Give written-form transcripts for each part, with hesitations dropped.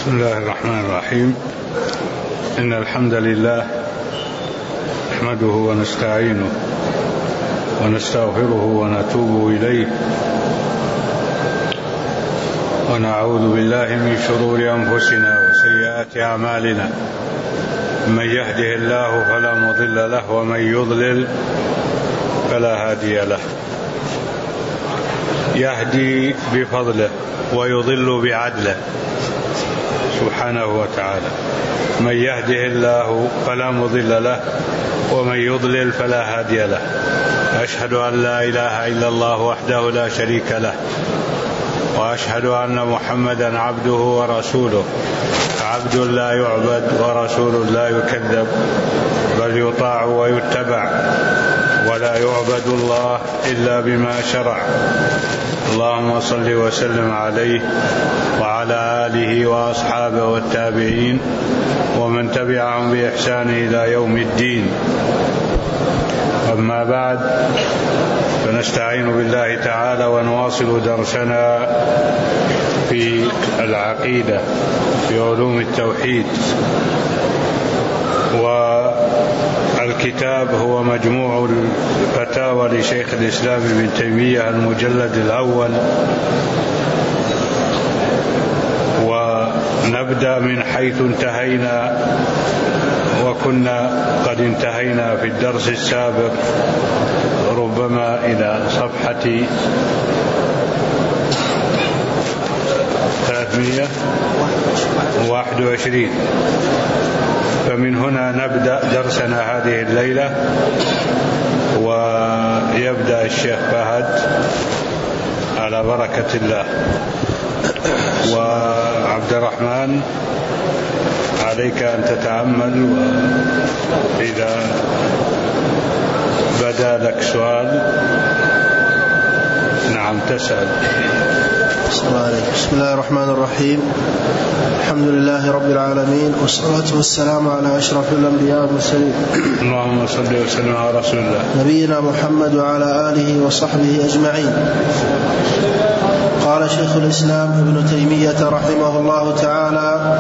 بسم الله الرحمن الرحيم. إن الحمد لله نحمده ونستعينه ونستغفره ونتوب إليه ونعوذ بالله من شرور أنفسنا وسيئات أعمالنا. من يهده الله فلا مضل له ومن يضلل فلا هادي له. يهدي بفضله ويضل بعدله سبحانه وتعالى. من يهده الله فلا مضل له ومن يضلل فلا هادي له. أشهد أن لا إله إلا الله وحده لا شريك له، وأشهد أن محمدا عبده ورسوله، عبد لا يعبد ورسول لا يكذب، بل يطاع ويتبع، ولا يعبد الله إلا بما شرع. اللهم صل وسلم عليه وعلى آله وأصحابه والتابعين ومن تبعهم بإحسان إلى يوم الدين. أما بعد، فنستعين بالله تعالى ونواصل درسنا في العقيدة في علوم التوحيد. والكتاب هو مجموع الفتاوى لشيخ الإسلام ابن تيمية المجلد الأول. ونبدأ من حيث انتهينا، وكنا قد انتهينا في الدرس السابق ربما إلى صفحة 321. فمن هنا نبدأ درسنا هذه الليلة، ويبدأ الشيخ فهد على بركة الله. وعبد الرحمن عليك أن تتأمل، وإذا بدا لك سؤال نعم تسأل. بسم الله الرحمن الرحيم. الحمد لله رب العالمين، والصلاة والسلام على أشرف الأنبياء والمرسلين. اللهم صل وسلم على رسول الله نبينا محمد وعلى آله وصحبه أجمعين. قال شيخ الإسلام ابن تيمية رحمه الله تعالى: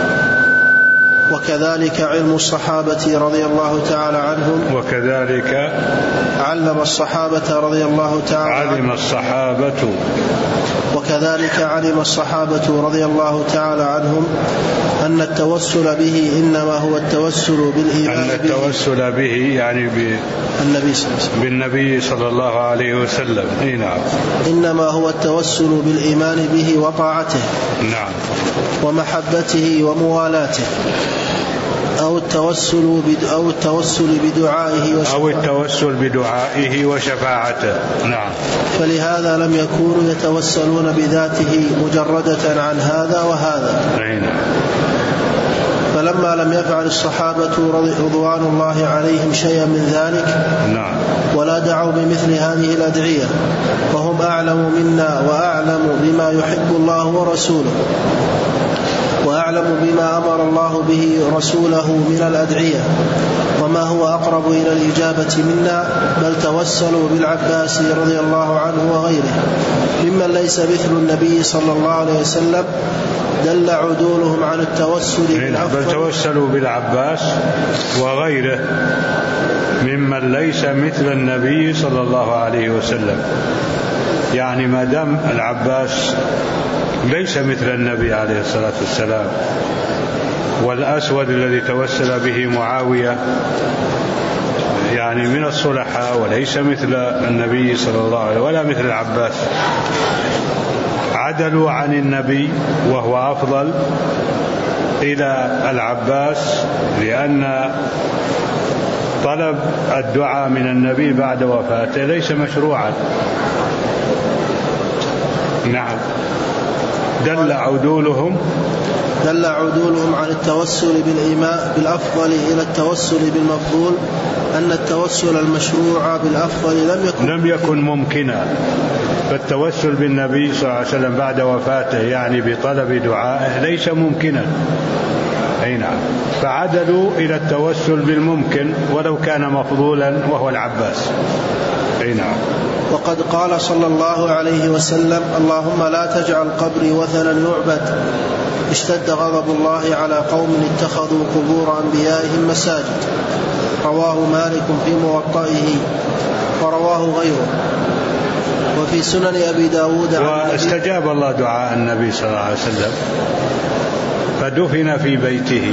وكذلك علم الصحابة رضي الله تعالى عنهم. وكذلك علم الصحابة رضي الله تعالى علم الصحابة. وكذلك علم الصحابة رضي الله تعالى عنهم أن التوسل به إنما هو التوسل بالإيمان أن التوسل به يعني بالنبي صلى الله عليه وسلم. نعم. إنما هو التوسل بالإيمان به وطاعته. نعم. ومحبته وموالاته، أو التوسل بدعائه وشفاعته. نعم. فلهذا لم يكونوا يتوسلون بذاته مجردة عن هذا وهذا. نعم. فلما لم يفعل الصحابة رضوان الله عليهم شيئا من ذلك، نعم، ولا دعوا بمثل هذه الأدعية، فهم أعلم منا وأعلم بما يحب الله ورسوله، وأعلم بما أمر الله به رسوله من الأدعية، وما هو أقرب إلى الإجابة منا، بل توسلوا بالعباس رضي الله عنه وغيره ممن ليس مثل النبي صلى الله عليه وسلم، دل عدولهم عن التوسل بل توسلوا بالعباس وغيره ممن ليس مثل النبي صلى الله عليه وسلم. يعني ما دام العباس ليس مثل النبي عليه الصلاة والسلام، والأسود الذي توسل به معاوية يعني من الصلحاء وليس مثل النبي صلى الله عليه وسلم ولا مثل العباس، عدلوا عن النبي وهو أفضل إلى العباس، لأن طلب الدعاء من النبي بعد وفاته ليس مشروعا. نعم. دل عدولهم عن التوسل بالأفضل إلى التوسل بالمفضول، أن التوسل المشروع بالأفضل لم يكن ممكنا. فالتوسل بالنبي صلى الله عليه وسلم بعد وفاته يعني بطلب دعائه ليس ممكنا. أي نعم. فعدلوا إلى التوسل بالممكن ولو كان مفضولا وهو العباس. أي نعم. وقد قال صلى الله عليه وسلم: اللهم لا تجعل قبري وثنا يعبد اشتد غضب الله على قوم اتخذوا قبور أنبيائهم مساجد. رواه مالك في موطئه ورواه غيره. وفي سنن أبي داود واستجاب الله دعاء النبي صلى الله عليه وسلم فدفن في بيته.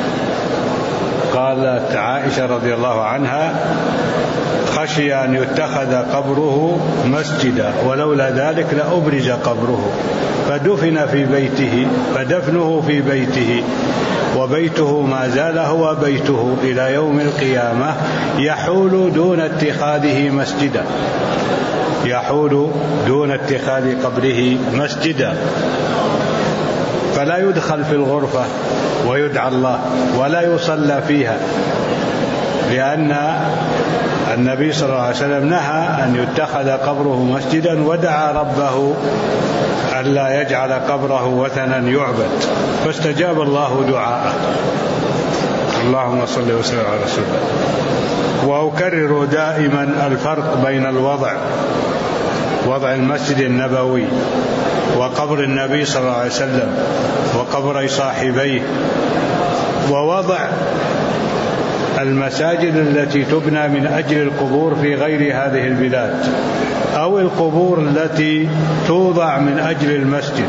قالت عائشة رضي الله عنها: خشي أن يتخذ قبره مسجدا ولولا ذلك لأبرز قبره، فدفن في بيته، فدفنه في بيته وبيته ما زال هو بيته إلى يوم القيامة، يحول دون اتخاذه مسجدا، يحول دون اتخاذ قبره مسجدا، فلا يدخل في الغرفة ويدعى الله ولا يصلى فيها، لأن النبي صلى الله عليه وسلم نهى أن يتخذ قبره مسجدا ودعا ربه ألا يجعل قبره وثنا يعبد، فاستجاب الله دعاءه. اللهم صل وسلم على رسول الله. وأكرر دائما الفرق بين وضع المسجد النبوي وقبر النبي صلى الله عليه وسلم وقبر صاحبيه، ووضع المساجد التي تبنى من أجل القبور في غير هذه البلاد، أو القبور التي توضع من أجل المسجد.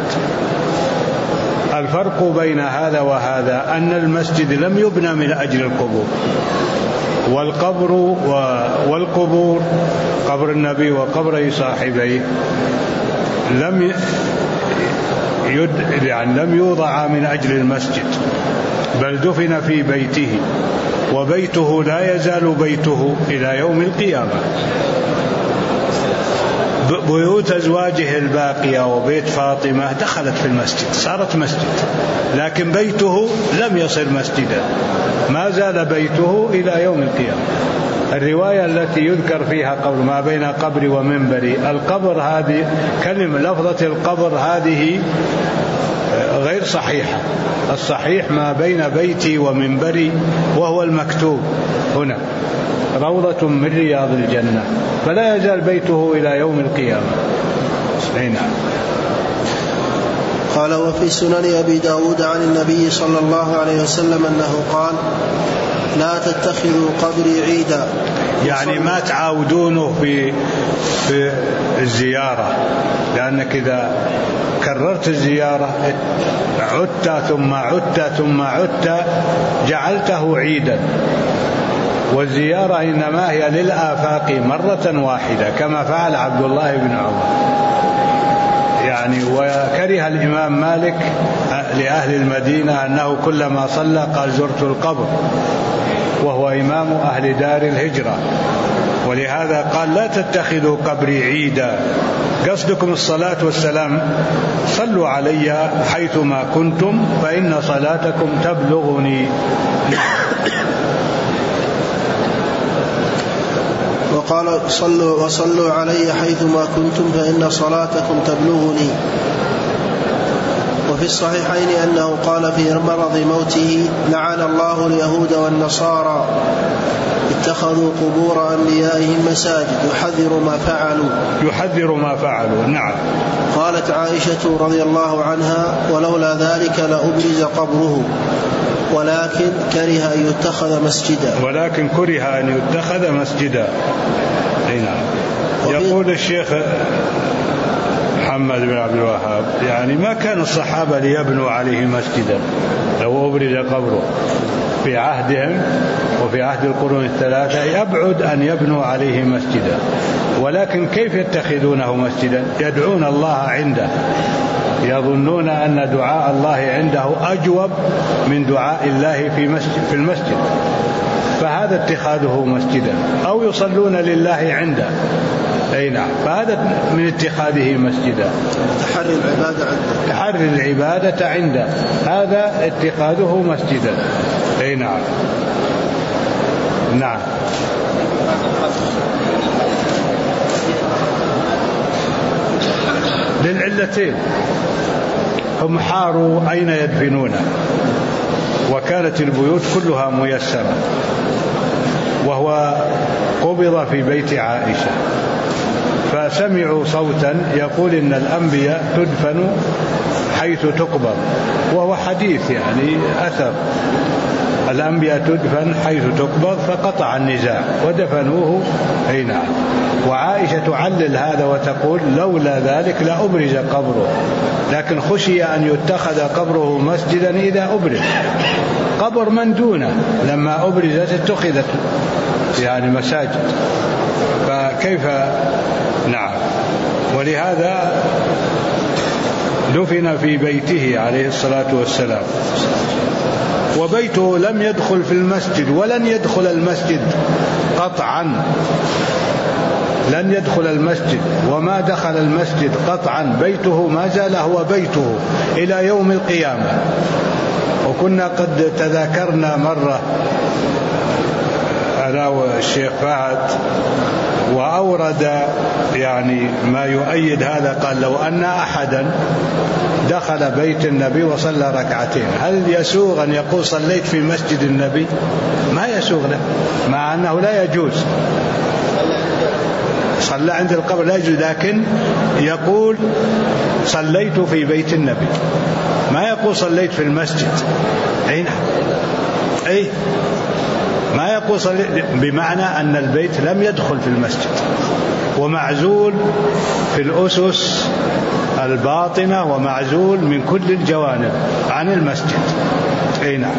الفرق بين هذا وهذا أن المسجد لم يبنى من أجل القبور، والقبور قبر النبي وقبر صاحبيه لم يوضع من أجل المسجد، بل دفن في بيته، وبيته لا يزال بيته إلى يوم القيامة. بيوت أزواجه الباقية وبيت فاطمة دخلت في المسجد، صارت مسجد، لكن بيته لم يصل مسجدا، ما زال بيته إلى يوم القيامة. الرواية التي يذكر فيها قول ما بين قبري ومنبري، القبر هذه كلمة لفظة القبر هذه غير صحيحة، الصحيح ما بين بيتي ومنبري، وهو المكتوب هنا روضة من رياض الجنة، فلا يزال بيته إلى يوم القيامة. نعم. قال: وفي سنن أبي داود عن النبي صلى الله عليه وسلم أنه قال: لا تتخذوا قبري عيدا، يعني ما تعاودونه في الزيارة، لأنك إذا كررت الزيارة عدت ثم عدت ثم عدت جعلته عيدا، والزيارة إنما هي للآفاق مرة واحدة كما فعل عبد الله بن عمر. يعني وكره الإمام مالك لأهل المدينة أنه كلما صلى قال زرت القبر، وهو إمام أهل دار الهجرة، ولهذا قال لا تتخذوا قبري عيدا، قصدكم الصلاة والسلام، صلوا علي حيثما كنتم فإن صلاتكم تبلغني. وقال: وصلوا علي حيثما كنتم فإن صلاتكم تبلغني. وفي الصحيحين أنه قال في مرض موته: لعن الله اليهود والنصارى اتخذوا قبور أنبيائهم مساجد، يحذر ما فعلوا. نعم. قالت عائشة رضي الله عنها: ولولا ذلك لأبرز قبره، ولكن كره أن يتخذ مسجدا. نعم. يقول الشيخ محمد بن عبد الوهاب: يعني ما كان الصحابة ليبنوا عليه مسجدا لو أبرز قبره، في عهدهم وفي عهد القرون الثلاثة يبعد أن يبنوا عليه مسجدا، ولكن كيف يتخذونه مسجدا؟ يدعون الله عنده، يظنون أن دعاء الله عنده أجوب من دعاء الله في المسجد، فهذا اتخاذه مسجدا، أو يصلون لله عنده. أي نعم، فهذا من اتخاذه مسجدا، تحري العبادة عنده، هذا اتخاذه مسجدا. أي نعم. نعم. للعلتين، هم حاروا أين يدفنونه، وكانت البيوت كلها ميسرة، وهو قبض في بيت عائشة، فسمعوا صوتا يقول إن الأنبياء تدفن حيث تقبر، وهو حديث يعني أثر، الأنبياء تدفن حيث تقبر، فقطع النزاع ودفنوه هنا. وعائشة تعلل هذا وتقول لولا ذلك لأبرز قبره، لكن خشي أن يتخذ قبره مسجدا إذا أبرز. قبر من دونه لما أبرزت اتخذت يعني مساجد، فكيف؟ نعم. ولهذا دفن في بيته عليه الصلاة والسلام، وبيته لم يدخل في المسجد ولن يدخل المسجد قطعا، لن يدخل المسجد وما دخل المسجد قطعا. بيته ما زال هو بيته إلى يوم القيامة. وكنا قد تذاكرنا مرة أنا والشيخ فهد وأورد يعني ما يؤيد هذا، قال لو أن أحدا دخل بيت النبي وصلى ركعتين هل يسوغ أن يقول صليت في مسجد النبي؟ ما يسوغ له، مع أنه لا يجوز صلى عند القبر لا يجوز، لكن يقول صليت في بيت النبي، ما يقول صليت في المسجد. أي ما يقول صليت، بمعنى أن البيت لم يدخل في المسجد ومعزول في الأسس الباطنة ومعزول من كل الجوانب عن المسجد. أي نعم.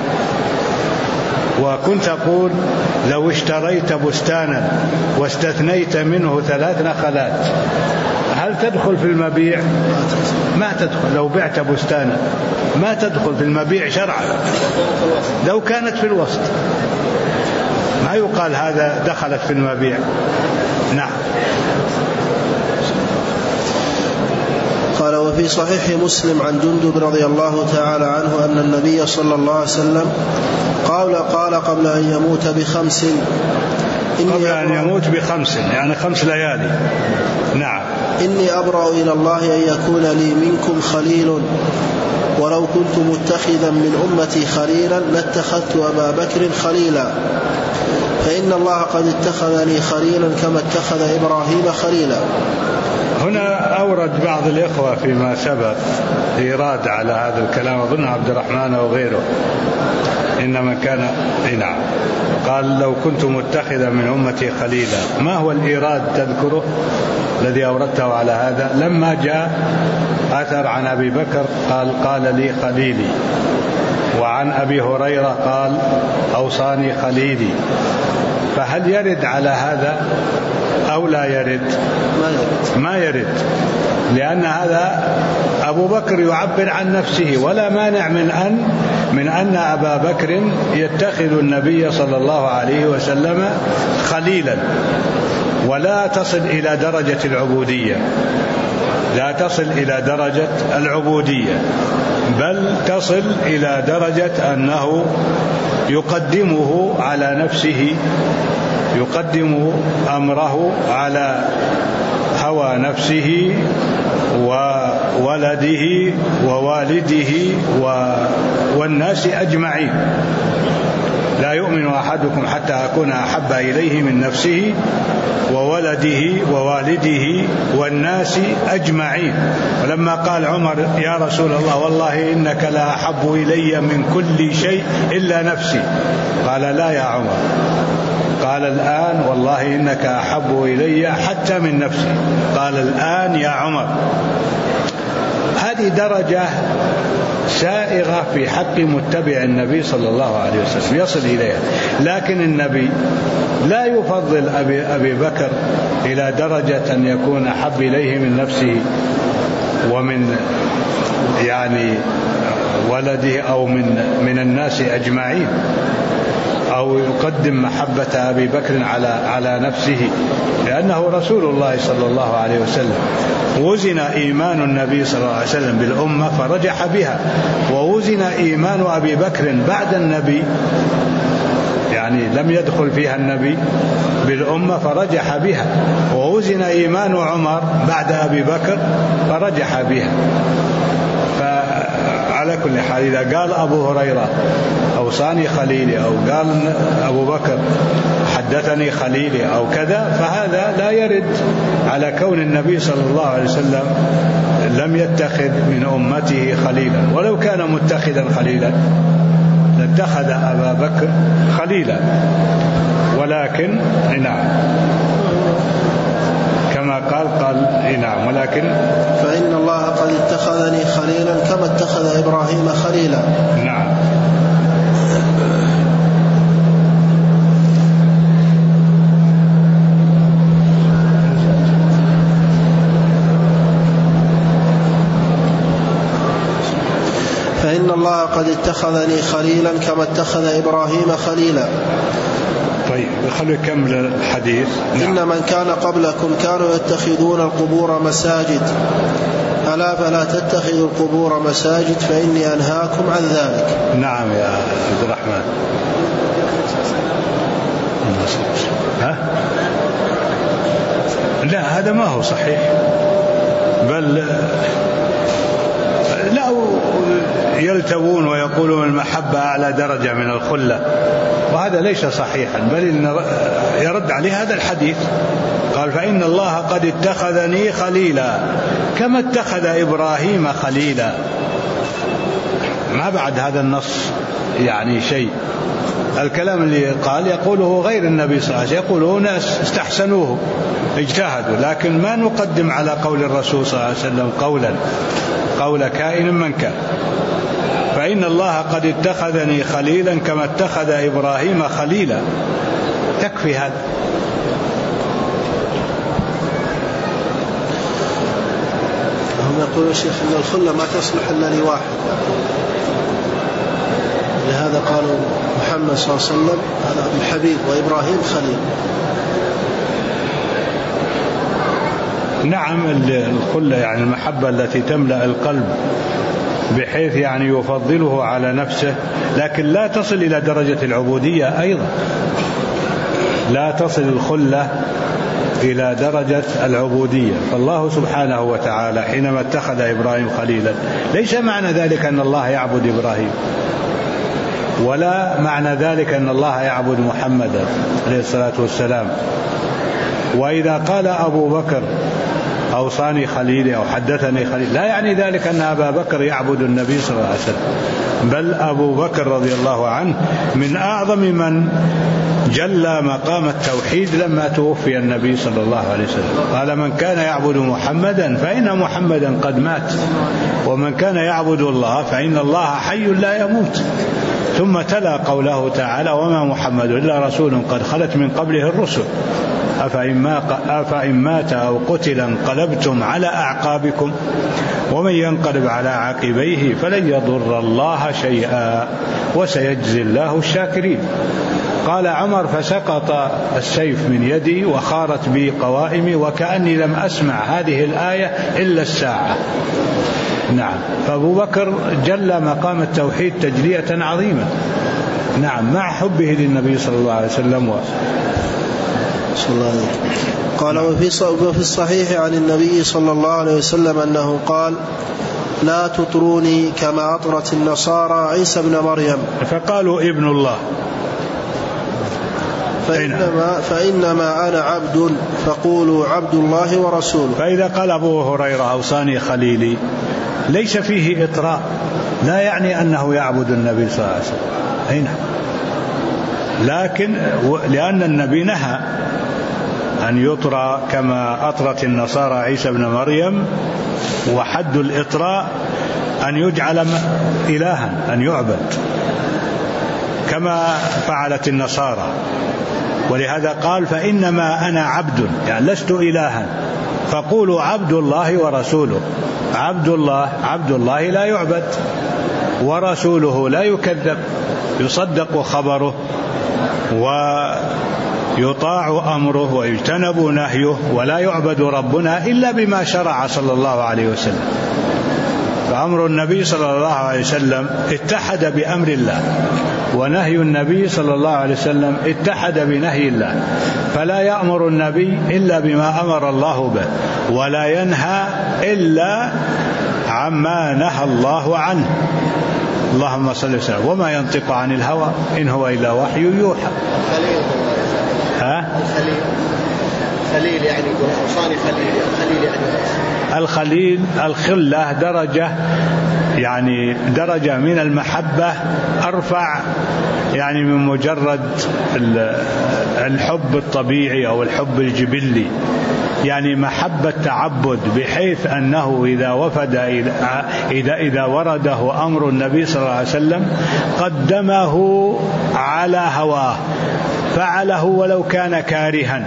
وكنت أقول لو اشتريت بستانا واستثنيت منه 3 نخلات هل تدخل في المبيع؟ ما تدخل. لو بعت بستانا ما تدخل في المبيع شرعا لو كانت في الوسط، ما يقال هذا دخلت في المبيع. نعم. قال وفي صحيح مسلم عن جندب رضي الله تعالى عنه أن النبي صلى الله عليه وسلم قال قبل أن يموت ب5 قبل أن يموت ب5 يعني 5 ليالي. نعم. إني أبرأ إلى الله أن يكون لي منكم خليل، ولو كنت متخذا من أمتي خليلا لاتخذت أبا بكر خليلا، فإن الله قد اتخذني خليلا كما اتخذ إبراهيم خليلا. هنا أورد بعض الإخوة فيما سبق إيراد على هذا الكلام، أظن عبد الرحمن وغيره، إنما كان نعم قال لو كنت متخذا من أمتي خليلا. ما هو الإيراد تذكره الذي أوردته على هذا؟ لما جاء أثر عن أبي بكر قال لي خليلي، وعن أبي هريرة قال أوصاني خليلي، فهل يرد على هذا أو لا يرد؟ ما يرد، لأن هذا أبو بكر يعبر عن نفسه، ولا مانع من أن أبا بكر يتخذ النبي صلى الله عليه وسلم خليلا، ولا تصل إلى درجة العبودية، لا تصل إلى درجة العبودية، بل تصل إلى درجة أنه يقدمه على نفسه، يقدم أمره على هوى نفسه وولده ووالده والناس أجمعين. لا يؤمن أحدكم حتى أكون أحب إليه من نفسه وولده ووالده والناس أجمعين. ولما قال عمر يا رسول الله والله إنك لا أحب إلي من كل شيء إلا نفسي، قال لا يا عمر، قال الآن والله إنك أحب إلي حتى من نفسي، قال الآن يا عمر. هذه درجة سائغة في حق متبع النبي صلى الله عليه وسلم يصل إليها، لكن النبي لا يفضل أبي بكر إلى درجة أن يكون أحب إليه من نفسه ومن يعني ولده أو من الناس أجمعين، أو يقدم محبة أبي بكر على نفسه، لأنه رسول الله صلى الله عليه وسلم. وزن إيمان النبي صلى الله عليه وسلم بالأمة فرجح بها، ووزن إيمان أبي بكر بعد النبي، يعني لم يدخل فيها النبي بالأمة فرجح بها، ووزن إيمان عمر بعد أبي بكر فرجح بها. على كل حال إذا قال أبو هريرة أوصاني خليلي، أو قال أبو بكر حدثني خليلي أو كذا، فهذا لا يرد على كون النبي صلى الله عليه وسلم لم يتخذ من أمته خليلا، ولو كان متخذا خليلا لاتخذ أبا بكر خليلا، ولكن نعم كما قال نعم، ولكن فإن الله قد اتخذني خليلا كما اتخذ إبراهيم خليلا. نعم. فإن الله قد اتخذني خليلا كما اتخذ إبراهيم خليلا. طيب خلوا يكمل الحديث. نعم. إن من كان قبلكم كانوا يتخذون القبور مساجد، ألا فلا تتخذوا القبور مساجد فإني أنهاكم عن ذلك. نعم يا عبد الرحمن. لا هذا ما هو صحيح، بل لا يلتوون ويقولون المحبة أعلى درجة من الخلة، وهذا ليس صحيحا، بل يرد عليه هذا الحديث. قال فإن الله قد اتخذني خليلا كما اتخذ إبراهيم خليلا. ما بعد هذا النص يعني شيء. الكلام اللي قال يقوله غير النبي صلى الله عليه وسلم، يقوله ناس استحسنوه اجتهدوا، لكن ما نقدم على قول الرسول صلى الله عليه وسلم قول كائن من كان. فإن الله قد اتخذني خليلا كما اتخذ إبراهيم خليلا، تكفي هذا. هم يقولون الشيخ أن الخلة ما تصلح إلا لواحد، لهذا قالوا محمد صلى الله عليه وسلم هذا الحبيب وإبراهيم خليل. نعم الخلة يعني المحبة التي تملأ القلب بحيث يعني يفضله على نفسه، لكن لا تصل إلى درجة العبودية أيضا، لا تصل الخلة إلى درجة العبودية. فالله سبحانه وتعالى حينما اتخذ إبراهيم خليلا ليس معنى ذلك أن الله يعبد إبراهيم، ولا معنى ذلك أن الله يعبد محمدا عليه الصلاة والسلام. وإذا قال أبو بكر أوصاني خليلي أو حدثني خليل، لا يعني ذلك أن أبا بكر يعبد النبي صلى الله عليه وسلم، بل أبو بكر رضي الله عنه من أعظم من جلى مقام التوحيد لما توفي النبي صلى الله عليه وسلم. قال من كان يعبد محمدا فإن محمدا قد مات، ومن كان يعبد الله فإن الله حي لا يموت. ثم تلا قوله تعالى وما محمد إلا رسول قد خلت من قبله الرسل أفإن مات أو قتل انقلبتم على أعقابكم ومن ينقلب على عقبيه فلن يضر الله شيئا وسيجزي الله الشاكرين. قال عمر فسقط السيف من يدي وخارت بي قوائمي وكأني لم أسمع هذه الآية إلا الساعة. نعم، فأبو بكر جل مقام التوحيد تجلية عظيمة. نعم، مع حبه للنبي صلى الله عليه وسلم قال وفي الصحيح عن النبي صلى الله عليه وسلم أنه قال لا تطروني كما أطرت النصارى عيسى ابن مريم فقالوا ابن الله، فإنما أنا عبد فقولوا عبد الله ورسوله. فإذا قال أبو هريرة أوصاني خليلي ليس فيه إطراء، لا يعني أنه يعبد النبي صلى الله عليه وسلم هنا، لكن لأن النبي نهى أن يطرى كما أطرت النصارى عيسى ابن مريم، وحد الإطراء أن يجعل إلها أن يعبد كما فعلت النصارى، ولهذا قال فإنما أنا عبد، يعني لست إلها، فقولوا عبد الله ورسوله. عبد الله لا يعبد، ورسوله لا يكذب، يصدق خبره ويطاع أمره ويجتنب نهيه، ولا يعبد ربنا إلا بما شرع صلى الله عليه وسلم. فأمر النبي صلى الله عليه وسلم اتحد بأمر الله، ونهي النبي صلى الله عليه وسلم اتحد بنهي الله، فلا يأمر النبي إلا بما أمر الله به، ولا ينهى إلا عما نهى الله عنه. اللهم صل وسلم. وما ينطق عن الهوى إن هو إلا وحي يوحى. خليل يعني أوصاني خليل يعني الخليل الخلة درجة، يعني درجة من المحبة أرفع يعني من مجرد الحب الطبيعي أو الحب الجبلي، يعني محبة تعبد، بحيث أنه إذا ورده أمر النبي صلى الله عليه وسلم قدمه على هواه، فعله ولو كان كارها.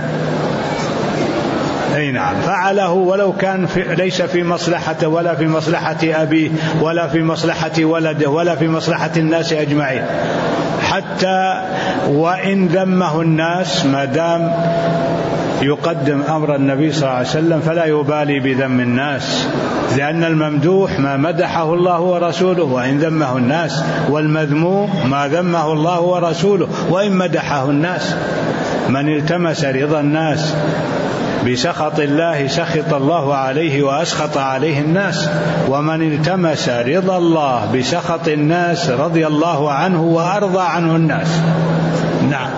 أي نعم، فعله ولو كان ليس في مصلحته ولا في مصلحة أبيه ولا في مصلحة ولده ولا في مصلحة الناس أجمعين، حتى وإن ذمه الناس، ما دام يقدم أمر النبي صلى الله عليه وسلم فلا يبالي بذم الناس، لأن الممدوح ما مدحه الله ورسوله وإن ذمه الناس، والمذموم ما ذمه الله ورسوله وإن مدحه الناس. من التمس رضا الناس بسخط الله سخط الله عليه وأسخط عليه الناس، ومن التمس رضا الله بسخط الناس رضي الله عنه وأرضى عنه الناس. نعم.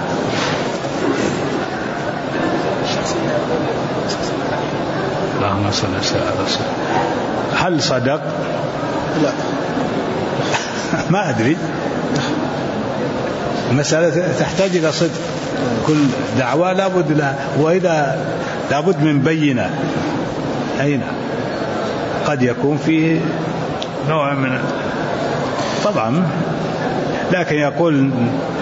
اللهم صل على رسول. هل صدق؟ لا. ما أدري، مسألة تحتاج إلى صدق، كل دعوة لابد لها، وإذا لابد من بينة. أين قد يكون فيه نوع من طبعا، لكن يقول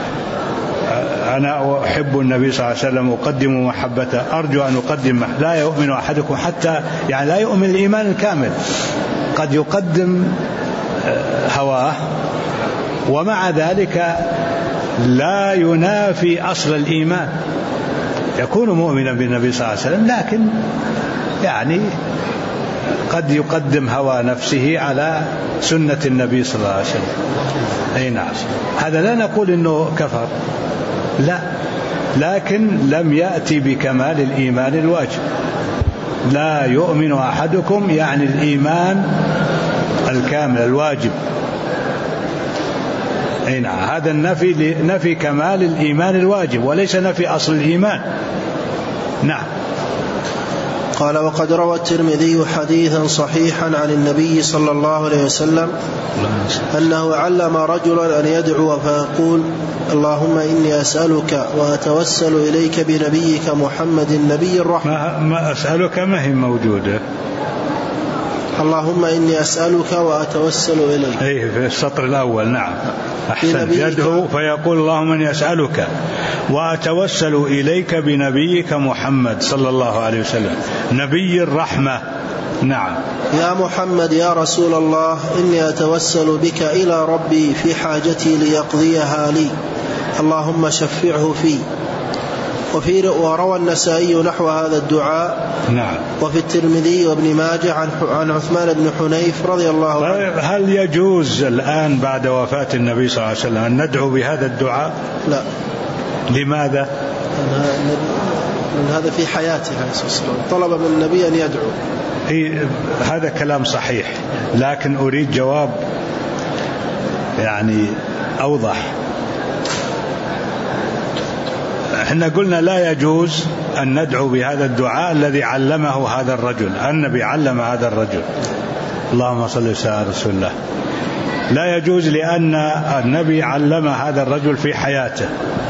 أنا أحب النبي صلى الله عليه وسلم أقدم محبته، أرجو أن أقدم. لا يؤمن أحدكم حتى، يعني لا يؤمن الإيمان الكامل، قد يقدم هواه ومع ذلك لا ينافي أصل الإيمان، يكون مؤمنا بالنبي صلى الله عليه وسلم، لكن يعني قد يقدم هوى نفسه على سنة النبي صلى الله عليه وسلم. أي نعم، هذا لا نقول إنه كفر، لا، لكن لم يأتي بكمال الإيمان الواجب. لا يؤمن أحدكم يعني الإيمان الكامل الواجب. أي نعم، هذا النفي نفي كمال الإيمان الواجب وليس نفي أصل الإيمان. نعم. قال: وقد روى الترمذي حديثا صحيحا عن النبي صلى الله عليه وسلم أنه علم رجلا أن يدعو فيقول: اللهم إني أسألك وأتوسل إليك بنبيك محمد النبي الرحمة. ما أسألك ما هي موجودة. اللهم إني أسألك وأتوسل إليك. أي في السطر الأول. نعم، أحسن. يدعو فيقول: اللهم إني أسألك وأتوسل إليك بنبيك محمد صلى الله عليه وسلم نبي الرحمة. نعم. يا محمد يا رسول الله، إني أتوسل بك إلى ربي في حاجتي ليقضيها لي، اللهم شفعه في. وروى النسائي نحو هذا الدعاء. نعم. وفي الترمذي وابن ماجه عن عثمان بن حنيف رضي الله عنه. هل يجوز الآن بعد وفاة النبي صلى الله عليه وسلم أن ندعو بهذا الدعاء؟ لا. لماذا؟ هذا في حياته عليه الصلاة والسلام طلب من النبي أن يدعو. هذا كلام صحيح، لكن أريد جواب يعني أوضح. احنا قلنا لا يجوز أن ندعو بهذا الدعاء الذي علمه هذا الرجل، النبي علم هذا الرجل. اللهم صل على رسول الله. لا يجوز لأن النبي علم هذا الرجل في حياته،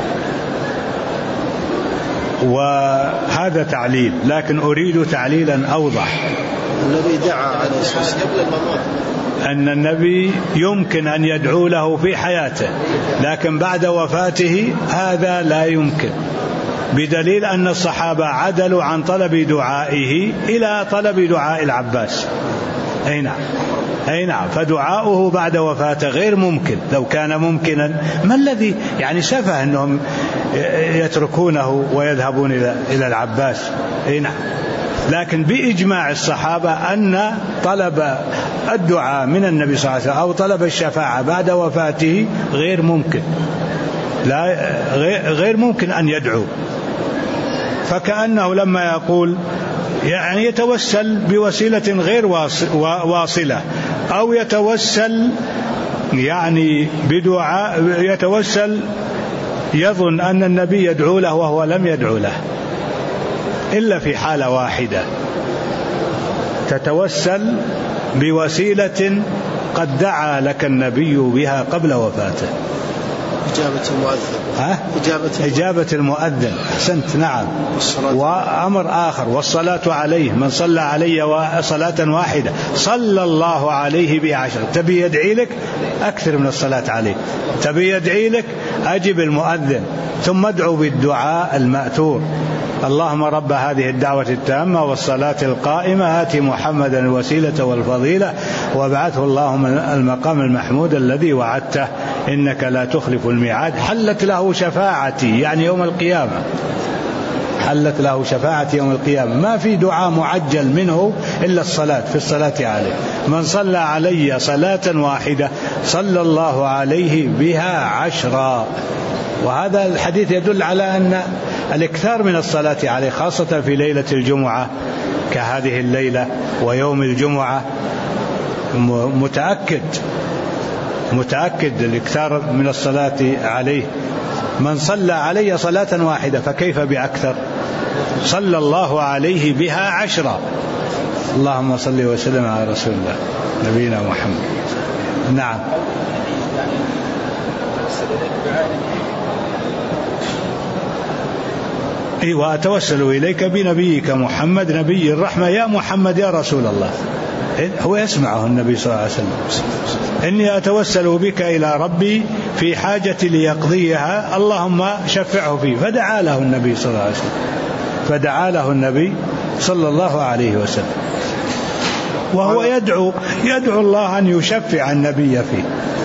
وهذا تعليل، لكن أريد تعليلا أوضح. النبي دعا عليه الصلاة والسلام أن النبي يمكن أن يدعو له في حياته، لكن بعد وفاته هذا لا يمكن، بدليل أن الصحابة عدلوا عن طلب دعائه إلى طلب دعاء العباس. أي نعم، فدعاؤه بعد وفاته غير ممكن. لو كان ممكنا ما الذي يعني سفه أنهم يتركونه ويذهبون إلى العباس. أي نعم، لكن بإجماع الصحابة أن طلب الدعاء من النبي صلى الله عليه وسلم أو طلب الشفاعة بعد وفاته غير ممكن، غير ممكن أن يدعو. فكأنه لما يقول يعني يتوسل بوسيلة غير واصلة، أو يتوسل يعني بدعاء، يتوسل يظن أن النبي يدعو له وهو لم يدعو له. إلا في حالة واحدة، تتوسل بوسيلة قد دعا لك النبي بها قبل وفاته. إجابة المؤذن. أحسنت. نعم. وأمر آخر والصلاة عليه، من صلى علي صلاة واحدة صلى الله عليه ب10. تبي يدعي لك أكثر من الصلاة عليه، تبي يدعي لك أجب المؤذن ثم ادعو بالدعاء المأثور: اللهم رب هذه الدعوة التامة والصلاة القائمة آت محمدا الوسيلة والفضيلة وابعثه اللهم المقام المحمود الذي وعدته إنك لا تخلف الميعاد. حلت له شفاعتي، يعني يوم القيامة، حلت له شفاعتي يوم القيامة. ما في دعاء معجل منه إلا الصلاة، في الصلاة عليه. من صلى علي صلاة واحدة صلى الله عليه بها 10. وهذا الحديث يدل على أن الإكثار من الصلاة عليه خاصة في ليلة الجمعة كهذه الليلة ويوم الجمعة متأكد الإكثار من الصلاة عليه. من صلى علي صلاة واحدة فكيف بأكثر؟ صلى الله عليه بها 10. اللهم صل وسلم على رسول الله نبينا محمد. نعم. وأتوسل إليك بنبيك محمد نبي الرحمة يا محمد يا رسول الله. هو يسمعه النبي صلى الله عليه وسلم: إني أتوسل بك إلى ربي في حاجة ليقضيها اللهم شفعه فيه. فدعا له النبي صلى الله عليه وسلم، وهو يدعو الله أن يشفع النبي فيه.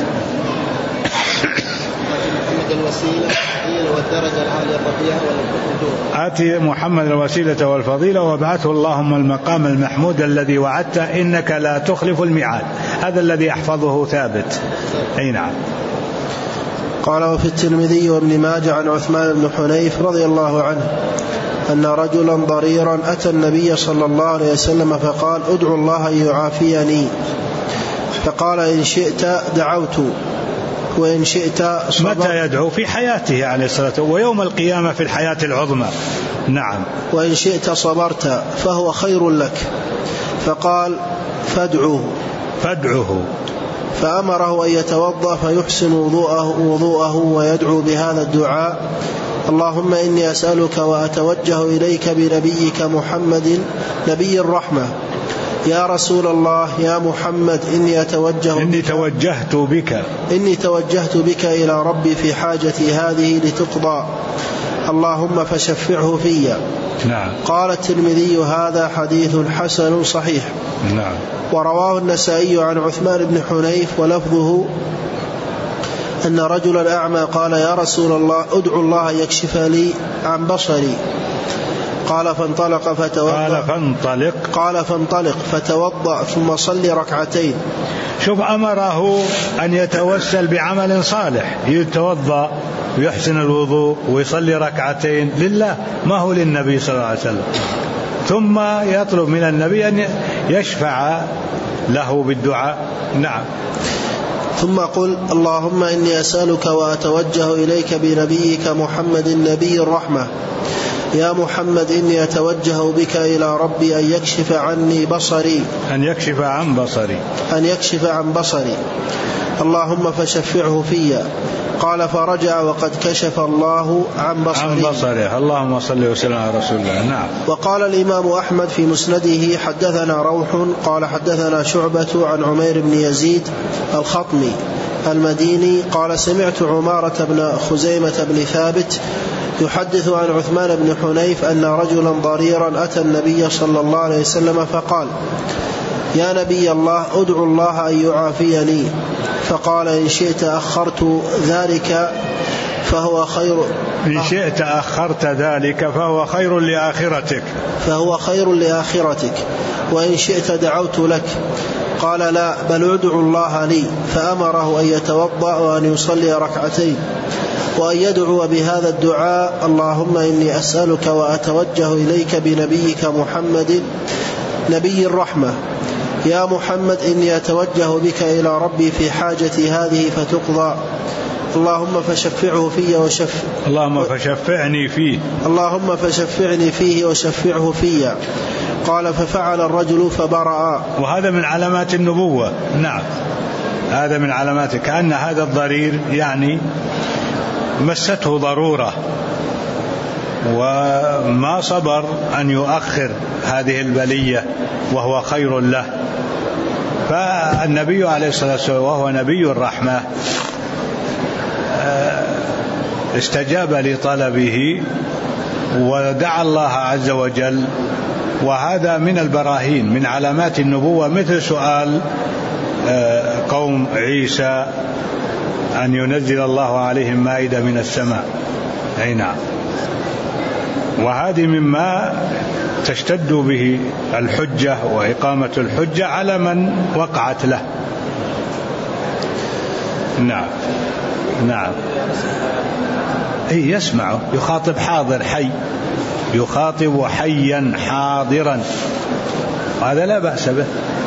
آتي محمد الوسيلة والفضيلة وابعثه اللهم المقام المحمود الذي وعدته إنك لا تخلف الميعاد. هذا الذي يحفظه ثابت. أي نعم. قال: وفي الترمذي وابن ماجه عن عثمان بن حنيف رضي الله عنه أن رجلا ضريرا أتى النبي صلى الله عليه وسلم فقال: ادعو الله أن يعافيني. فقال: إن شئت دعوت وإن شئت صبرت. متى يدعو؟ في حياته عليه الصلاة والسلام، ويوم القيامة في الحياة العظمى. نعم. وإن شئت صبرت فهو خير لك. فقال: فادعه. فأمره أن يتوضأ فيحسن وضوءه ويدعو بهذا الدعاء: اللهم إني أسألك وأتوجه إليك بنبيك محمد نبي الرحمة يا رسول الله يا محمد إني توجهت بك إلى ربي في حاجتي هذه لتقضى، اللهم فشفعه في. نعم. قال الترمذي: هذا حديث حسن صحيح. نعم. ورواه النسائي عن عثمان بن حنيف ولفظه أن رجلا أعمى قال: يا رسول الله ادعو الله يكشف لي عن بصري. قال: فانطلق فتوضأ ثم صلي ركعتين. شوف، أمره أن يتوسل بعمل صالح، يتوضأ ويحسن الوضوء ويصلي ركعتين لله، ما هو للنبي صلى الله عليه وسلم. ثم يطلب من النبي أن يشفع له بالدعاء. نعم. ثم قل: اللهم إني أسألك وأتوجه إليك بنبيك محمد النبي الرحمة يا محمد إني أتوجه بك إلى ربي أن يكشف عن بصري اللهم فشفعه في. قال: فرجع وقد كشف الله عن بصره. اللهم صل وسلم على رسول الله. نعم. وقال الإمام أحمد في مسنده: حدثنا روح قال حدثنا شعبة عن عمير بن يزيد الخطمي المديني قال: سمعت عمارة بن خزيمة بن ثابت يحدث عن عثمان بن حنيف أن رجلا ضريرا أتى النبي صلى الله عليه وسلم فقال: يا نبي الله ادعو الله أن يعافيني. فقال: إن شئت أخرت ذلك فهو خير لآخرتك وإن شئت دعوت لك. قال: لا، بل ادعو الله لي. فأمره أن يتوضأ وأن يصلي ركعتين وأن يدعو بهذا الدعاء: اللهم إني أسألك وأتوجه إليك بنبيك محمد نبي الرحمة يا محمد إني أتوجه بك إلى ربي في حاجتي هذه فتقضى، اللهم فشفعني فيه وشفعه في. قال ففعل الرجل فبرأ. وهذا من علامات النبوة. نعم، هذا من علامات، كأن هذا الضرير يعني مسته ضرورة وما صبر أن يؤخر هذه البلية وهو خير له. فالنبي عليه الصلاة والسلام وهو نبي الرحمة استجاب لطلبه ودعا الله عز وجل. وهذا من البراهين من علامات النبوة، مثل سؤال قوم عيسى أن ينزل الله عليهم مائدة من السماء. أي نعم. وهذه مما تشتد به الحجة وإقامة الحجة على من وقعت له. نعم نعم. يسمعه، يخاطب حاضر حي، يخاطب حيا حاضرا، هذا لا بأس به.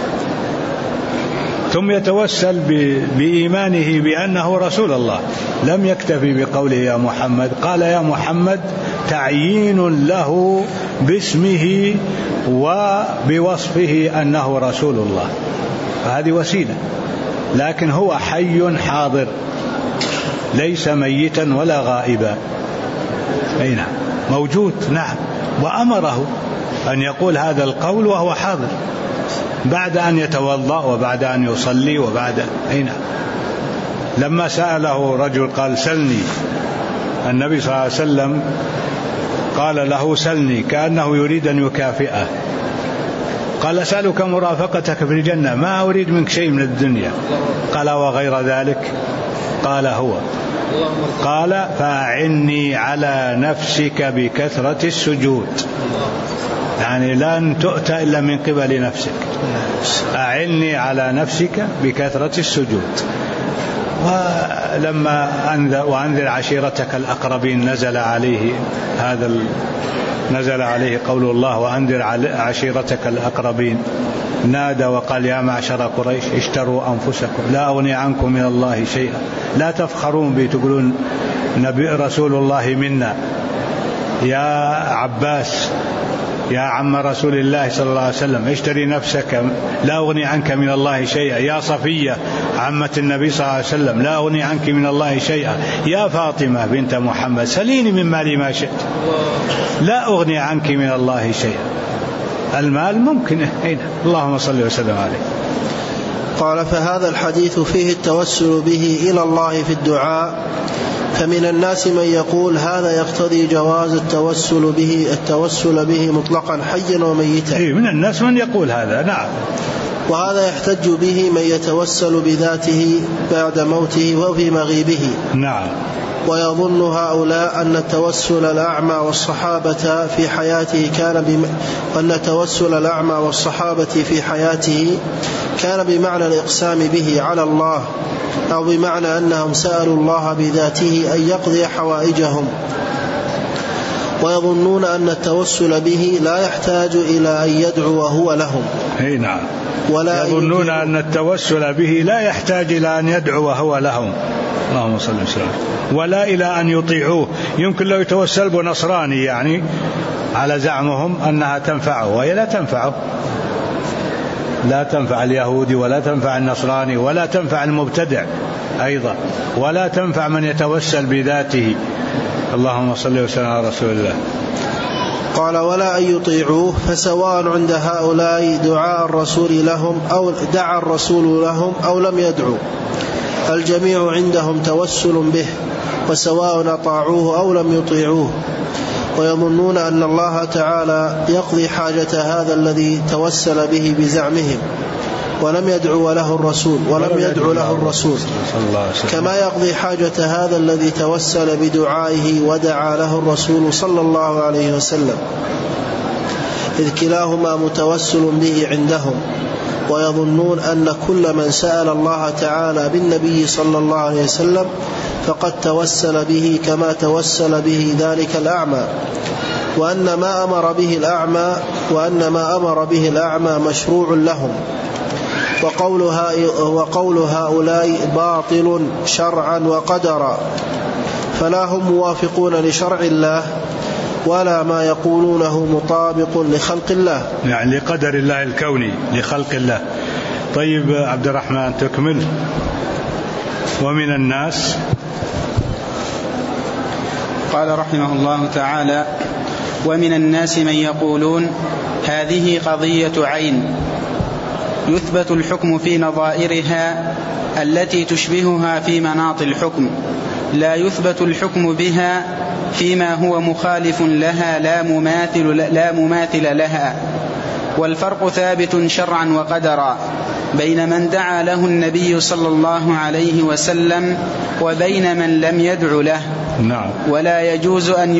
ثم يتوسل بإيمانه بأنه رسول الله، لم يكتفي بقوله يا محمد، قال يا محمد تعيين له باسمه وبوصفه أنه رسول الله، فهذه وسيلة. لكن هو حي حاضر ليس ميتا ولا غائبا. أي نعم، موجود. نعم. وأمره أن يقول هذا القول وهو حاضر بعد أن يتوضأ وبعد أن يصلي وبعد. أي نعم. لما سأله رجل قال سلني، النبي صلى الله عليه وسلم قال له سلني، كأنه يريد أن يكافئه. قال أسألك مرافقتك في الجنة، ما أريد منك شيء من الدنيا. قال وغير ذلك؟ قال هو. قال فأعني على نفسك بكثرة السجود، يعني لن تؤتى إلا من قبل نفسك. أعني على نفسك بكثرة السجود. ولما وأنذر عشيرتك الأقربين نزل عليه قول الله وأنذر عشيرتك الأقربين. نادى وقال يا معشر قريش اشتروا أنفسكم لا أغني عنكم من الله شيئا، لا تفخرون بي تقولون نبي رسول الله منا. يا عباس يا عم رسول الله صلى الله عليه وسلم اشتري نفسك لا أغني عنك من الله شيئا. يا صفية عمة النبي صلى الله عليه وسلم لا أغني عنك من الله شيئا. يا فاطمة بنت محمد سليني من مالي ما شئت لا أغني عنك من الله شيئا. المال ممكن. اللهم صل وسلم عليه. قال فهذا الحديث فيه التوسل به إلى الله في الدعاء، فمن الناس من يقول هذا يقتضي جواز التوسل به مطلقا حيا وميتا. من الناس من يقول هذا. نعم. وهذا يحتج به من يتوسل بذاته بعد موته وفي مغيبه. نعم. ويظن هؤلاء أن التوسل الأعمى والصحابة في حياته كان بمعنى الإقسام به على الله، أو بمعنى أنهم سألوا الله بذاته أن يقضي حوائجهم. ويظنون أن التوسل به لا يحتاج إلى أن يدعو هو لهم. نعم. يظنون أن التوسل به لا يحتاج إلى أن يدعو هو لهم. اللهم صل وسلم. ولا إلى أن يطيعوه. يمكن لو يتوسل بنصراني يعني على زعمهم أنها تنفعه، وهي لا تنفعه، لا تنفع اليهودي ولا تنفع النصراني ولا تنفع المبتدع أيضا، ولا تنفع من يتوسل بذاته. اللهم صل وسلم على رسول الله. قال ولا أن يطيعوه، فسواء عند هؤلاء دعا الرسول لهم أو لم يدعوا، الجميع عندهم توسل به، وسواء أطاعوه أو لم يطيعوه. ويظنون أن الله تعالى يقضي حاجة هذا الذي توسل به بزعمهم ولم يدعو له الرسول كما يقضي حاجة هذا الذي توسل بدعائه ودعا له الرسول صلى الله عليه وسلم، إذ كلاهما متوسل به عندهم. ويظنون أن كل من سأل الله تعالى بالنبي صلى الله عليه وسلم فقد توسل به كما توسل به ذلك الأعمى، وأن ما أمر به الأعمى مشروع لهم، وقول هؤلاء باطل شرعا وقدرا، فلا هم موافقون لشرع الله ولا ما يقولونه مطابق لخلق الله، يعني لقدر الله الكوني لخلق الله. طيب عبد الرحمن تكمل. ومن الناس، قال رحمه الله تعالى: ومن الناس من يقولون هذه قضية عين يثبت الحكم في نظائرها التي تشبهها في مناط الحكم، لا يثبت الحكم بها فيما هو مخالف لها لا مماثل لها، والفرق ثابت شرعا وقدرا بين من دعا له النبي صلى الله عليه وسلم وبين من لم يدع له. نعم. ولا يجوز أن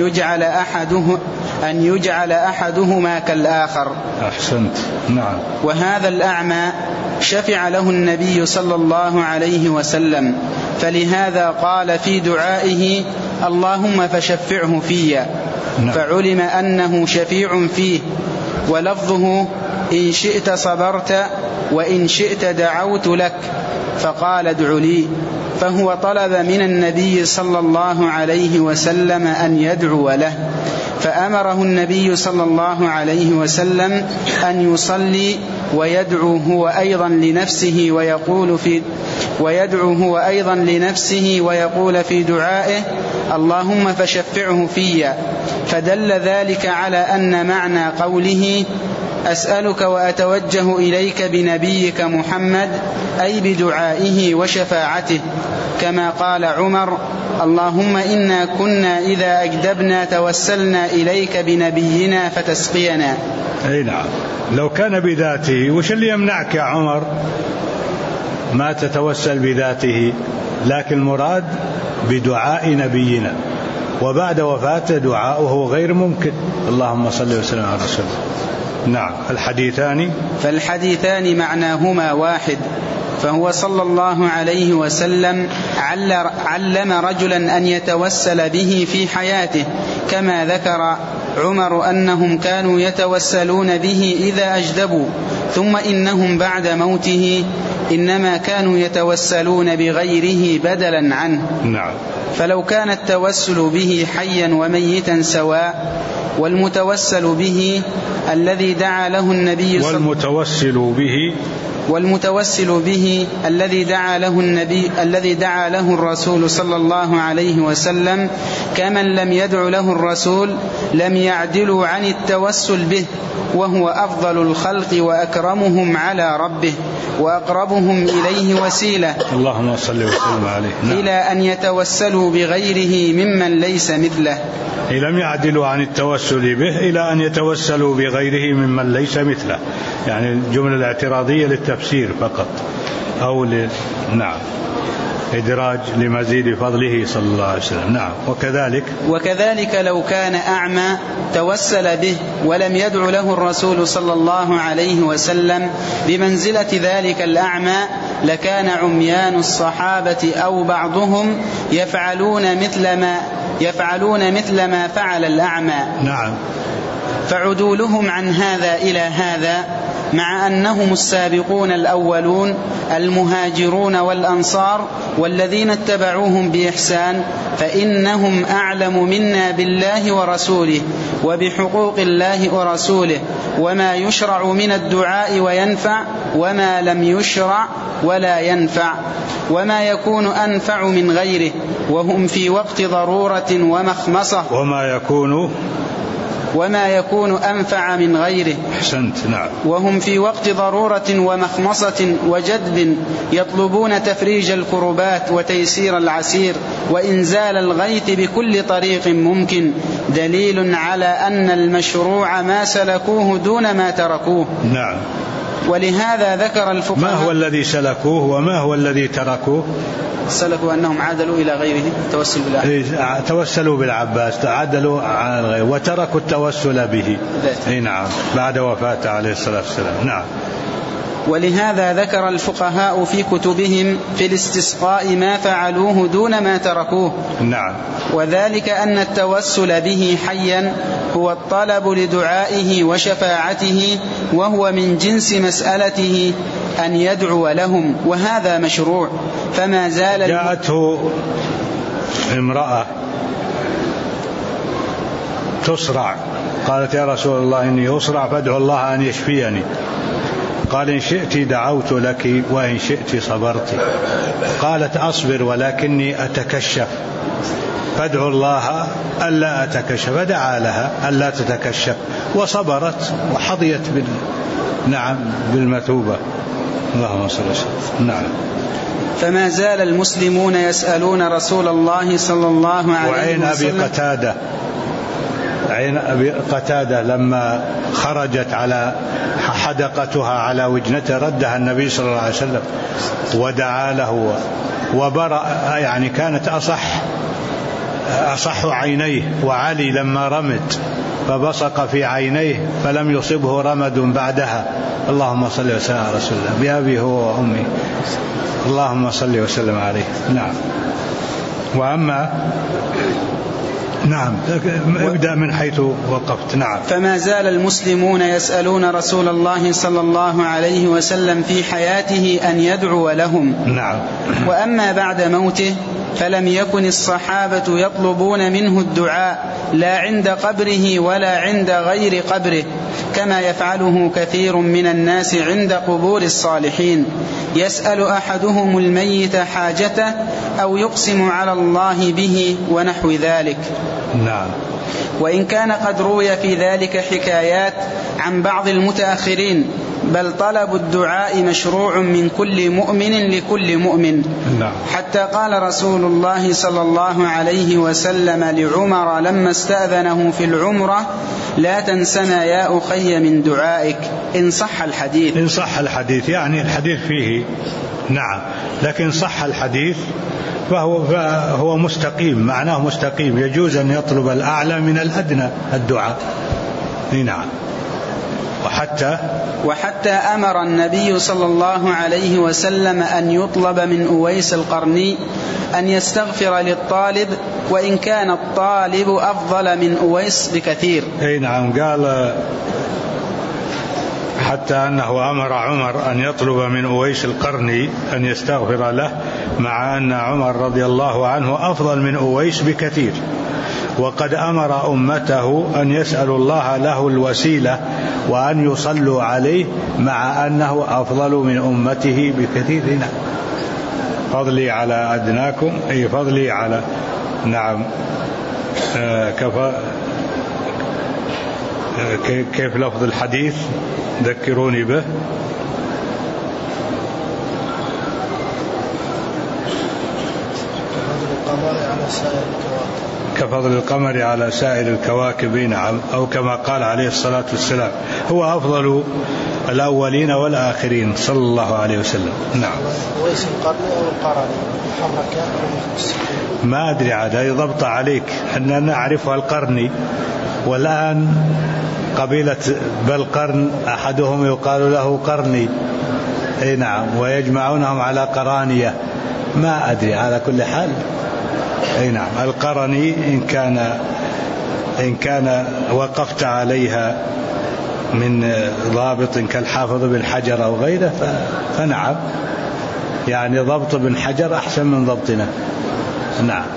يجعل أحدهما كالآخر. أحسنت. نعم. وهذا الأعمى شفع له النبي صلى الله عليه وسلم، فلهذا قال في دعائه: اللهم فشفعه في. نعم. فعلم أنه شفيع فيه. ولفظه: إن شئت صبرت وإن شئت دعوت لك، فقال: ادع لي. فهو طلب من النبي صلى الله عليه وسلم أن يدعو له، فأمره النبي صلى الله عليه وسلم أن يصلي ويدعو هو أيضا لنفسه ويقول في دعائه: اللهم فشفعه في. فدل ذلك على أن معنى قوله: أسألك وأتوجه إليك بنبيك محمد، أي بدعائه وشفاعته، كما قال عمر: اللهم إنا كنا إذا أجدبنا توسلنا إليك بنبينا فتسقينا. أي نعم. لو كان بذاته وش اللي يمنعك يا عمر ما تتوسل بذاته؟ لكن المراد بدعاء نبينا، وبعد وفاته دعاؤه غير ممكن. اللهم صل وسلم على رسوله. نعم. فالحديثان معناهما واحد، فهو صلى الله عليه وسلم علم رجلا أن يتوسل به في حياته، كما ذكر عمر أنهم كانوا يتوسلون به إذا أجدبوا، ثم إنهم بعد موته إنما كانوا يتوسلون بغيره بدلا عنه. نعم. فلو كان التوسل به حيا وميتا سواء، والمتوسل به الذي دعا له النبي الذي دعا له الرسول صلى الله عليه وسلم كمن لم يدع له الرسول لم يعدلوا عن التوسل به، وهو أفضل الخلق وأكرمهم على ربه وأقربهم إليه وسيلة. اللهم صل وسلم عليه. إلى أن يتوسلوا بغيره ممن ليس مثله. لم يعدلوا عن التوسل به إلى أن يتوسلوا بغيره ممن ليس مثله، يعني الجملة الاعتراضية للتفسير فقط، أو نعم إدراج لمزيد فضله صلى الله عليه وسلم. نعم. وكذلك لو كان أعمى توسل به ولم يدع له الرسول صلى الله عليه وسلم بمنزلة ذلك الأعمى، لكان عميان الصحابة أو بعضهم يفعلون مثل ما فعل الأعمى. نعم. فعدولهم عن هذا إلى هذا، مع أنهم السابقون الأولون المهاجرون والأنصار والذين اتبعوهم بإحسان، فإنهم أعلم منا بالله ورسوله وبحقوق الله ورسوله، وما يشرع من الدعاء وينفع، وما لم يشرع ولا ينفع، وما يكون أنفع من غيره، وهم في وقت ضرورة ومخمصة، وما يكون أنفع من غيره. أحسنت. نعم. وهم في وقت ضرورة ومخمصة وجدب يطلبون تفريج الكربات وتيسير العسير وإنزال الغيث بكل طريق ممكن، دليل على أن المشروع ما سلكوه دون ما تركوه. نعم. ولهذا ذكر الفقهاء ما هو الذي سلكوه وما هو الذي تركوه؟ سلكوا أنهم عادلوا إلى غيره، توسلوا بالعباس، عادلوا عن الغير، وتركوا التوسل به. نعم. بعد وفاته عليه الصلاة والسلام. نعم. ولهذا ذكر الفقهاء في كتبهم في الاستسقاء ما فعلوه دون ما تركوه. نعم. وذلك أن التوسل به حيا هو الطلب لدعائه وشفاعته، وهو من جنس مسألته أن يدعو لهم، وهذا مشروع. فما زال جاءته امرأة تصرع، قالت يا رسول الله إني أصرع فادعو الله أن يشفيني. قال إن شئت دعوت لك وإن شئت صبرت. قالت أصبر ولكني أتكشف فادعو الله ألا أتكشف، فدعا لها ألا تتكشف وصبرت وحظيت بالمثوبة. اللهم صل وسلم. نعم. فما زال المسلمون يسألون رسول الله صلى الله عليه وسلم. عين أبي قتادة لما خرجت على حدقتها على وجنته ردها النبي صلى الله عليه وسلم ودعا له وبرأ، يعني كانت أصح عينيه. وعلي لما رمت فبصق في عينيه فلم يصبه رمد بعدها. اللهم صل وسلم على رسول الله بأبي هو وأمي. اللهم صل وسلم عليه. نعم. وأما نعم ابدأ من حيث وقفت. نعم. فما زال المسلمون يسألون رسول الله صلى الله عليه وسلم في حياته أن يدعو لهم. نعم. وأما بعد موته فلم يكن الصحابة يطلبون منه الدعاء لا عند قبره ولا عند غير قبره، كما يفعله كثير من الناس عند قبور الصالحين، يسأل أحدهم الميت حاجته أو يقسم على الله به ونحو ذلك. نعم. وإن كان قد روي في ذلك حكايات عن بعض المتأخرين، بل طلب الدعاء مشروع من كل مؤمن لكل مؤمن. نعم. حتى قال رسول الله صلى الله عليه وسلم لعمر لما استأذنه في العمرة: لا تنسنا يا أخي من دعائك، إن صح الحديث. إن صح الحديث، يعني الحديث فيه نعم، لكن صح الحديث فهو مستقيم، معناه مستقيم، يجوز أن يطلب الأعلى من الأدنى الدعاء. نعم. وحتى أمر النبي صلى الله عليه وسلم أن يطلب من أويس القرني أن يستغفر للطالب، وإن كان الطالب أفضل من أويس بكثير. نعم. قال حتى أنه أمر عمر أن يطلب من أويس القرني أن يستغفر له، مع أن عمر رضي الله عنه أفضل من أويس بكثير. وقد أمر أمته أن يسألوا الله له الوسيلة وأن يصلوا عليه، مع أنه أفضل من أمته بكثير. فضلي على أدناكم، أي فضلي على نعم. كيف لفظ الحديث؟ ذكروني به. كفضل القمر على سائر الكواكب. نعم. أو كما قال عليه الصلاة والسلام: هو أفضل الأولين والآخرين صلى الله عليه وسلم. نعم. ويس القرني أو القرني محركة؟ ما أدري، عاد هذه ضبط عليك، أننا نعرفها القرني. والآن قبيلة بالقرن أحدهم يقال له قرني. نعم. ويجمعونهم على قرانية، ما أدري، على كل حال. نعم. القرني إن كان وقفت عليها من ضابط كالحافظ بن حجر أو غيره فنعم، يعني ضبط بن حجر أحسن من ضبطنا. نعم.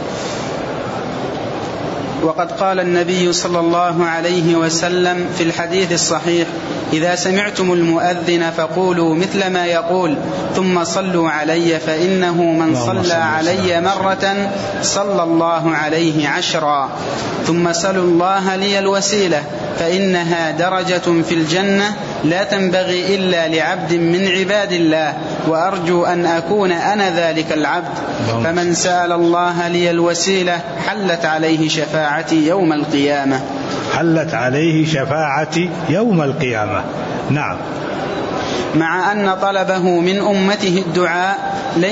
وقد قال النبي صلى الله عليه وسلم في الحديث الصحيح: إذا سمعتم المؤذن فقولوا مثل ما يقول، ثم صلوا علي، فإنه من صلى علي مرة صلى الله عليه 10. ثم سلوا الله لي الوسيلة، فإنها درجة في الجنة لا تنبغي إلا لعبد من عباد الله، وأرجو أن أكون أنا ذلك العبد. فمن سأل الله لي الوسيلة حلت عليه شفاعتي يوم القيامة. حلت عليه شفاعتي يوم القيامة. نعم. مع أن طلبه من أمته الدعاء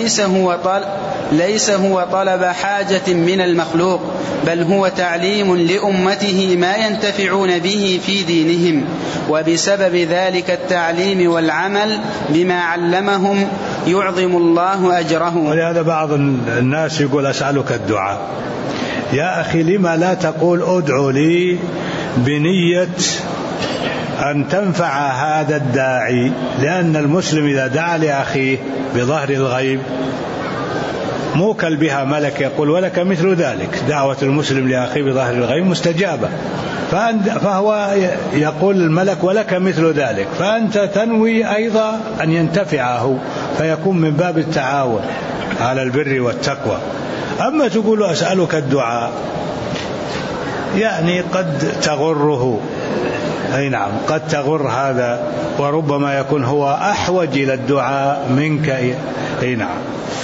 ليس هو طلب حاجة من المخلوق، بل هو تعليم لأمته ما ينتفعون به في دينهم، وبسبب ذلك التعليم والعمل بما علمهم يعظم الله أجره. ولهذا بعض الناس يقول أسألك الدعاء. يا أخي لما لا تقول ادعو لي بنية أن تنفع هذا الداعي؟ لأن المسلم إذا دعا لأخيه بظهر الغيب موكل بها ملك يقول ولك مثل ذلك. دعوة المسلم لأخيه بظهر الغيب مستجابة، فهو يقول الملك ولك مثل ذلك، فأنت تنوي أيضا أن ينتفعه، فيكون من باب التعاون على البر والتقوى. أما تقول أسألك الدعاء يعني قد تغره، أي نعم قد تغر هذا، وربما يكون هو أحوج إلى الدعاء منك. أي نعم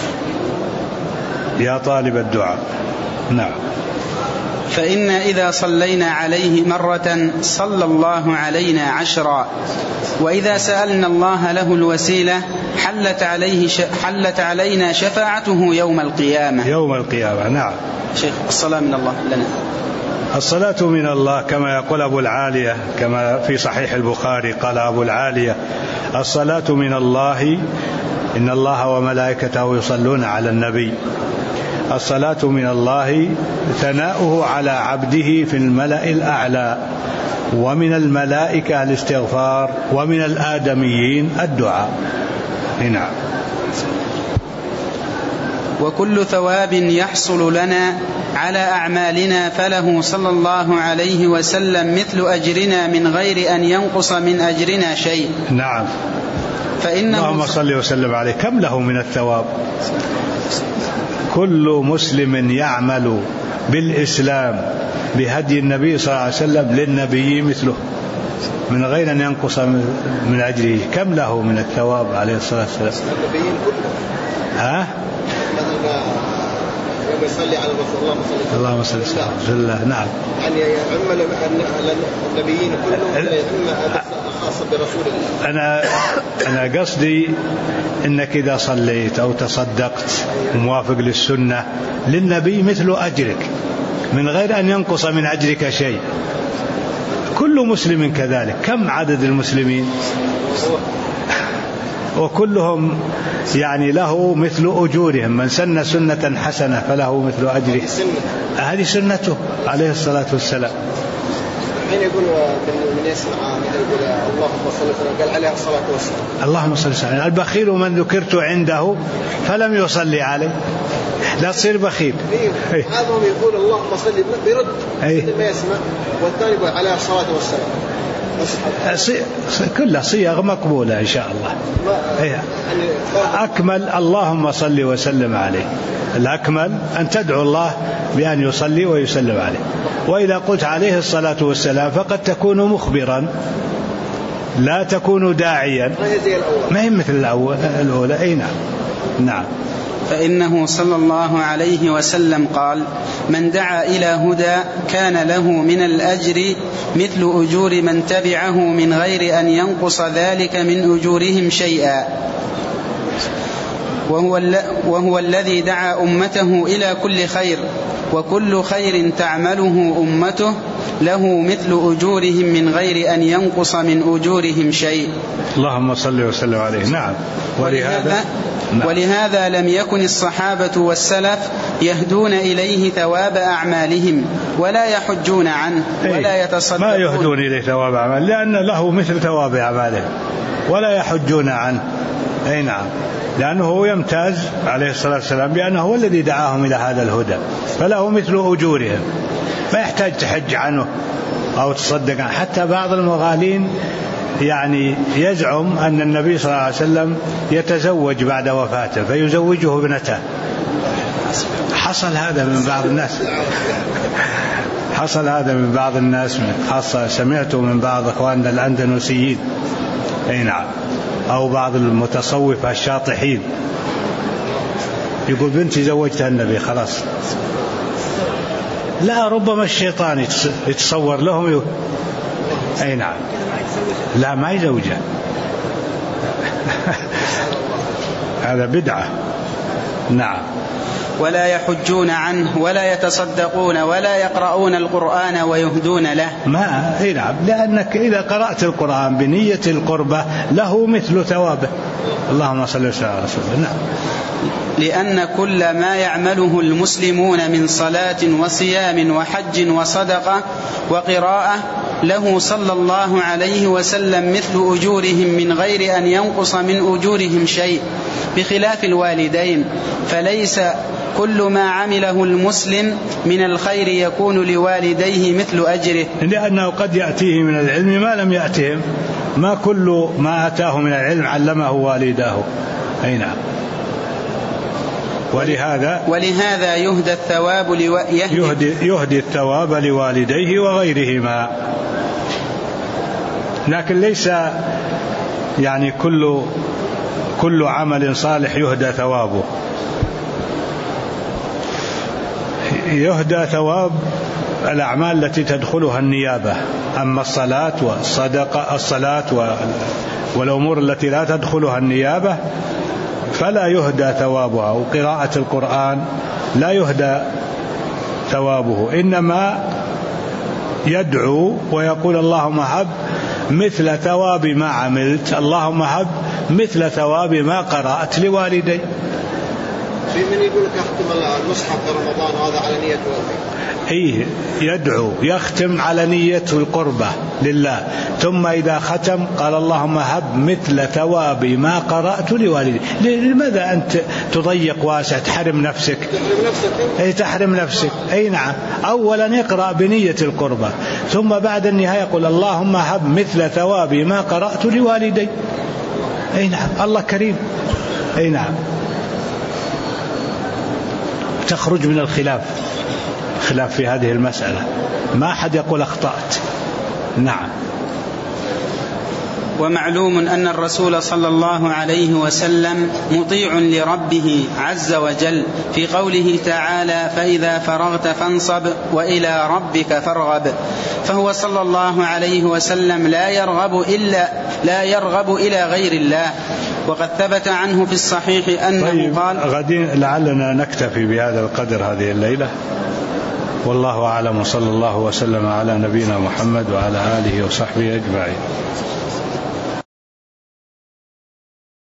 يا طالب الدعاء. نعم. فإن إذا صلينا عليه مرة صلى الله علينا 10، وإذا سألنا الله له الوسيلة حلت علينا شفاعته يوم القيامة. يوم القيامة. نعم. شيخ الصلاة من الله لنا. الصلاة من الله كما يقول أبو العالية، كما في صحيح البخاري قال أبو العالية: الصلاة من الله، إن الله وملائكته يصلون على النبي. الصلاة من الله ثناؤه على عبده في الملأ الأعلى، ومن الملائكة الاستغفار، ومن الآدميين الدعاء. نعم. وكل ثواب يحصل لنا على أعمالنا فله صلى الله عليه وسلم مثل أجرنا من غير أن ينقص من أجرنا شيء. نعم. اللهم صل وسلم عليه. كم له من الثواب؟ كل مسلم يعمل بالإسلام بهدي النبي صلى الله عليه وسلم للنبي مثله من غير أن ينقص من أجره. كم له من الثواب عليه الصلاة والسلام؟ ها؟ يصلي على الرسول اللهم صل وسلم. نعم. يعني يعم النبيين كلهم خاصة برسول الله. أنا قصدي إنك إذا صليت أو تصدقت موافق للسنة للنبي مثل أجرك من غير أن ينقص من أجرك شيء. كل مسلم كذلك. كم عدد المسلمين؟ وكلهم يعني له مثل أجورهم. من سن سنة حسنة فله مثل أجره. هذه سنته عليه الصلاة والسلام. حين يقول من يسمع يقول اللهم صل وسلم قال عليه الصلاة والسلام. اللهم صل وسلم. البخيل من ذكرت عنده فلم يصلي عليه. لا تصير بخيل. بعضهم يقول اللهم صل بيرد ما يسمع، والثاني يقول عليه الصلاة والسلام. كلها صيغ مقبولة إن شاء الله. أكمل اللهم صل وسلم عليه. الأكمل أن تدعو الله بأن يصلي ويسلم عليه. وإذا قلت عليه الصلاة والسلام فقد تكون مخبرا لا تكون داعيا، ما هي مثل الأولى. أي نعم. نعم. فإنه صلى الله عليه وسلم قال: من دعا إلى هدى كان له من الأجر مثل أجور من تبعه من غير أن ينقص ذلك من أجورهم شيئا، وهو الذي دعا أمته إلى كل خير، وكل خير تعمله أمته له مثل أجورهم من غير أن ينقص من أجورهم شيء. اللهم صل وسلم عليه. نعم. ولهذا لم يكن الصحابة والسلف يهدون إليه ثواب أعمالهم ولا يحجون عنه ولا يتصدقون. ما يهدون إليه ثواب أعمالهم لأن له مثل ثواب أعمالهم ولا يحجون عنه. أي نعم. لأنه هو يمتاز عليه الصلاة والسلام بأنه هو الذي دعاهم إلى هذا الهدى، فله مثل أجورهم، ما يحتاج تحج عنه أو تصدق عنه. حتى بعض المغالين يعني يزعم أن النبي صلى الله عليه وسلم يتزوج بعد وفاته فيزوجه ابنته. حصل هذا من بعض الناس. حصل هذا من بعض الناس، خاصة سمعته من بعض أخواننا الأندونيسيين. أي نعم. أو بعض المتصوفة الشاطحين يقول بنتي زوجتها النبي خلاص. لا، ربما الشيطان يتصور لهم أي نعم. لا، ما يزوجها. هذا بدعة. نعم. ولا يحجون عنه ولا يتصدقون ولا يقرؤون القرآن ويهدون له. نعم، لأنك إذا قرأت القرآن بنية القربة له مثل ثوابه. اللهم صل وسلم على رسول الله. نعم. لأن كل ما يعمله المسلمون من صلاة وصيام وحج وصدقة وقراءة له صلى الله عليه وسلم مثل أجورهم من غير أن ينقص من أجورهم شيء، بخلاف الوالدين، فليس كل ما عمله المسلم من الخير يكون لوالديه مثل أجره، لأنه قد يأتيه من العلم ما لم يأتهم، ما كل ما أتاه من العلم علمه والداه. أي نعم. ولهذا يهدى الثواب لوالديه وغيرهما. لكن ليس يعني كل عمل صالح يهدى ثوابه. يهدى ثواب الأعمال التي تدخلها النيابة، أما الصلاة والأمور التي لا تدخلها النيابة فلا يهدى ثوابها، وقراءة القرآن لا يهدى ثوابه، إنما يدعو ويقول اللهم هب مثل ثواب ما عملت، اللهم هب مثل ثواب ما قرأت لوالدي. في من يقول لك أختم المصحف في رمضان هذا على نية إيه، يدعو يختم على نية القربة لله، ثم إذا ختم قال اللهم هب مثل ثواب ما قرأت لوالدي. لماذا أنت تضيق واسع تحرم نفسك؟ تحرم نفسك. أي نعم. أولا يقرأ بنية القربة، ثم بعد النهاية يقول اللهم هب مثل ثواب ما قرأت لوالدي. أي نعم، الله كريم. أي نعم. تخرج من الخلاف في هذه المسألة، ما أحد يقول أخطأت. نعم. ومعلوم أن الرسول صلى الله عليه وسلم مطيع لربه عز وجل في قوله تعالى فإذا فرغت فانصب وإلى ربك فارغب، فهو صلى الله عليه وسلم لا يرغب إلى غير الله. وقد ثبت عنه في الصحيح أنه قال. غدين لعلنا نكتفي بهذا القدر هذه الليلة، والله أعلم، وصلى الله وسلم على نبينا محمد وعلى آله وصحبه أجمعين.